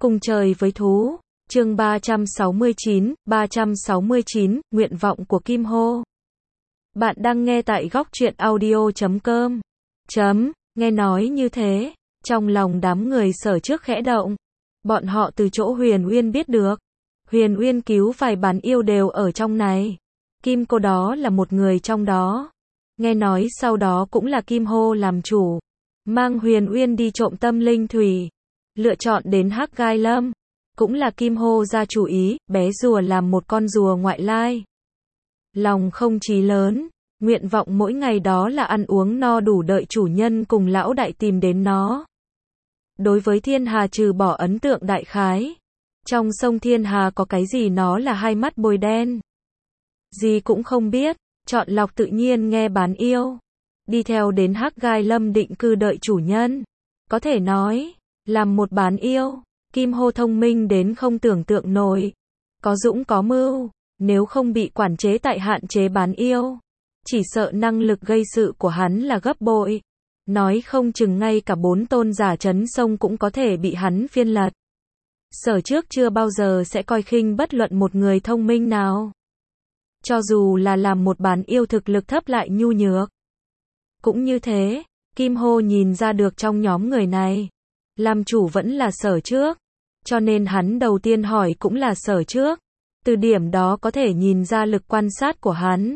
Cùng trời với thú. Chương 369, nguyện vọng của Kim Hô. Bạn đang nghe tại góc truyện audio.com. Nghe nói như thế, trong lòng đám người Sở Trước khẽ động. Bọn họ từ chỗ Huyền Uyên biết được, Huyền Uyên cứu vài bán yêu đều ở trong này. Kim cô đó là một người trong đó. Nghe nói sau đó cũng là Kim Hô làm chủ, mang Huyền Uyên đi trộm tâm linh thủy, lựa chọn đến Hắc Gai Lâm. Cũng là Kim Hô ra chủ ý, bé rùa làm một con rùa ngoại lai. Lòng không chí lớn, nguyện vọng mỗi ngày đó là ăn uống no đủ đợi chủ nhân cùng lão đại tìm đến nó. Đối với Thiên Hà trừ bỏ ấn tượng đại khái. Trong sông Thiên Hà có cái gì nó là hai mắt bôi đen. Gì cũng không biết, chọn lọc tự nhiên nghe bán yêu. Đi theo đến Hắc Gai Lâm định cư đợi chủ nhân. Có thể nói, làm một bán yêu. Kim Hô thông minh đến không tưởng tượng nổi. Có dũng có mưu, nếu không bị quản chế tại hạn chế bán yêu. Chỉ sợ năng lực gây sự của hắn là gấp bội. Nói không chừng ngay cả 4 tôn giả trấn sông cũng có thể bị hắn phiên lật. Sở Trước chưa bao giờ sẽ coi khinh bất luận một người thông minh nào. Cho dù là làm một bán yêu thực lực thấp lại nhu nhược. Cũng như thế, Kim Hô nhìn ra được trong nhóm người này, làm chủ vẫn là Sở Trước. Cho nên hắn đầu tiên hỏi cũng là Sở Trước. Từ điểm đó có thể nhìn ra lực quan sát của hắn.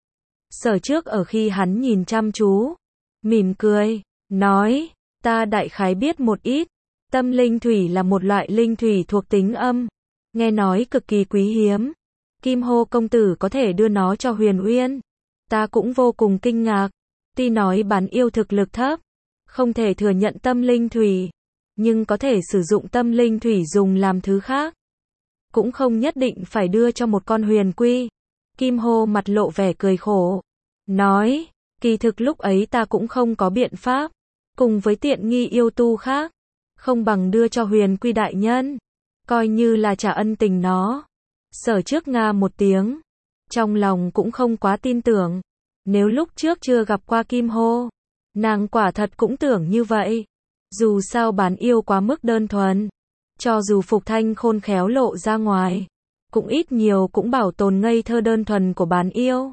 Sở Trước ở khi hắn nhìn chăm chú, mỉm cười, nói, ta đại khái biết một ít. Tâm linh thủy là một loại linh thủy thuộc tính âm. Nghe nói cực kỳ quý hiếm. Kim Hô công tử có thể đưa nó cho Huyền Uyên. Ta cũng vô cùng kinh ngạc. Tuy nói bán yêu thực lực thấp, không thể thừa nhận tâm linh thủy, nhưng có thể sử dụng tâm linh thủy dùng làm thứ khác. Cũng không nhất định phải đưa cho một con huyền quy. Kim Hô mặt lộ vẻ cười khổ. Nói, kỳ thực lúc ấy ta cũng không có biện pháp. Cùng với tiện nghi yêu tu khác, không bằng đưa cho huyền quy đại nhân. Coi như là trả ân tình nó. Sở Trước nga một tiếng. Trong lòng cũng không quá tin tưởng. Nếu lúc trước chưa gặp qua Kim Hô, nàng quả thật cũng tưởng như vậy. Dù sao bán yêu quá mức đơn thuần. Cho dù Phục Thanh khôn khéo lộ ra ngoài, cũng ít nhiều cũng bảo tồn ngây thơ đơn thuần của bán yêu.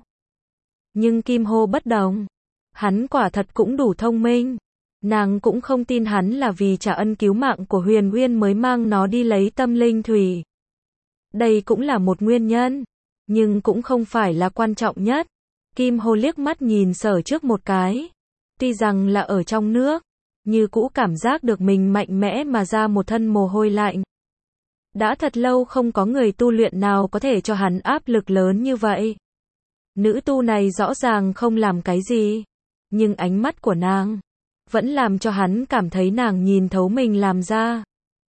Nhưng Kim Hô bất đồng. Hắn quả thật cũng đủ thông minh. Nàng cũng không tin hắn là vì trả ân cứu mạng của Huyền Uyên mới mang nó đi lấy tâm linh thủy. Đây cũng là một nguyên nhân, nhưng cũng không phải là quan trọng nhất. Kim Hô liếc mắt nhìn Sở Trước một cái. Tuy rằng là ở trong nước, như cũ cảm giác được mình mạnh mẽ mà ra một thân mồ hôi lạnh. Đã thật lâu không có người tu luyện nào có thể cho hắn áp lực lớn như vậy. Nữ tu này rõ ràng không làm cái gì, nhưng ánh mắt của nàng vẫn làm cho hắn cảm thấy nàng nhìn thấu mình làm ra.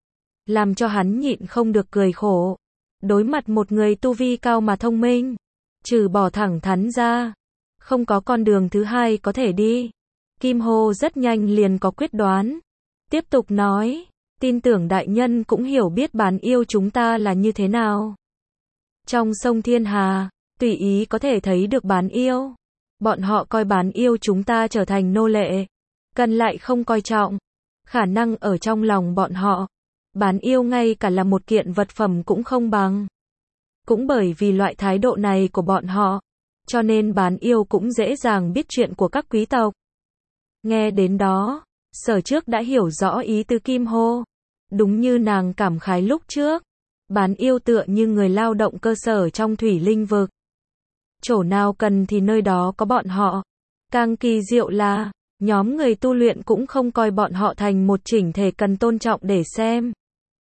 Làm cho hắn nhịn không được cười khổ. Đối mặt một người tu vi cao mà thông minh, trừ bỏ thẳng thắn ra, không có con đường thứ hai có thể đi. Kim Hô rất nhanh liền có quyết đoán. Tiếp tục nói, tin tưởng đại nhân cũng hiểu biết bán yêu chúng ta là như thế nào. Trong sông Thiên Hà, tùy ý có thể thấy được bán yêu. Bọn họ coi bán yêu chúng ta trở thành nô lệ, cần lại không coi trọng. Khả năng ở trong lòng bọn họ, bán yêu ngay cả là một kiện vật phẩm cũng không bằng. Cũng bởi vì loại thái độ này của bọn họ, cho nên bán yêu cũng dễ dàng biết chuyện của các quý tộc. Nghe đến đó, Sở Trước đã hiểu rõ ý tứ Kim Hô. Đúng như nàng cảm khái lúc trước, bán yêu tựa như người lao động cơ sở trong thủy linh vực. Chỗ nào cần thì nơi đó có bọn họ. Càng kỳ diệu là, nhóm người tu luyện cũng không coi bọn họ thành một chỉnh thể cần tôn trọng để xem.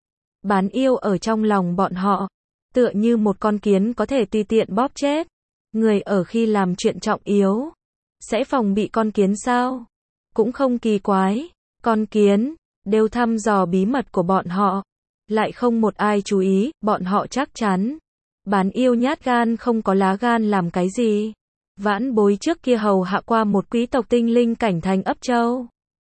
Bán yêu ở trong lòng bọn họ, tựa như một con kiến có thể tùy tiện bóp chết. Người ở khi làm chuyện trọng yếu, sẽ phòng bị con kiến sao? Cũng không kỳ quái, con kiến đều thăm dò bí mật của bọn họ, lại không một ai chú ý, bọn họ chắc chắn. Bán yêu nhát gan không có lá gan làm cái gì. Vãn bối trước kia hầu hạ qua một quý tộc tinh linh cảnh thành Ấp Châu.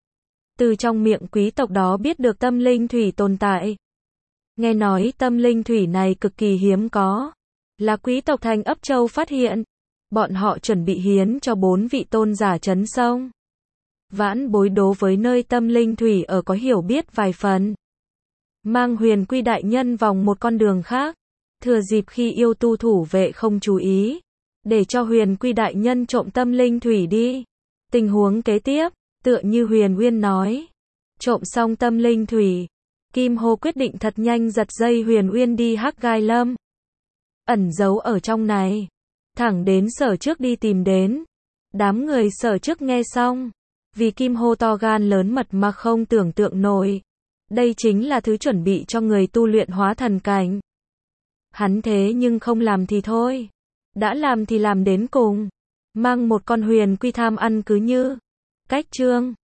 Từ trong miệng quý tộc đó biết được tâm linh thủy tồn tại. Nghe nói tâm linh thủy này cực kỳ hiếm có, là quý tộc thành Ấp Châu phát hiện. Bọn họ chuẩn bị hiến cho 4 vị tôn giả trấn sông. Vãn bối đối với nơi tâm linh thủy ở có hiểu biết vài phần. mang Huyền Quy đại nhân vòng một con đường khác, thừa dịp khi yêu tu thủ vệ không chú ý, để cho Huyền Quy đại nhân trộm tâm linh thủy đi. Tình huống kế tiếp, tựa như Huyền Uyên nói, trộm xong tâm linh thủy, Kim Hô quyết định thật nhanh giật dây Huyền Uyên đi Hắc Gai Lâm, ẩn giấu ở trong này, thẳng đến Sở Trước đi tìm đến. Đám người Sở Trước nghe xong, vì Kim Hô to gan lớn mật mà không tưởng tượng nổi. Đây chính là thứ chuẩn bị cho người tu luyện hóa thần cảnh. Hắn thế nhưng không làm thì thôi, đã làm thì làm đến cùng, mang một con Huyền Quy tham ăn cứ như cách chương.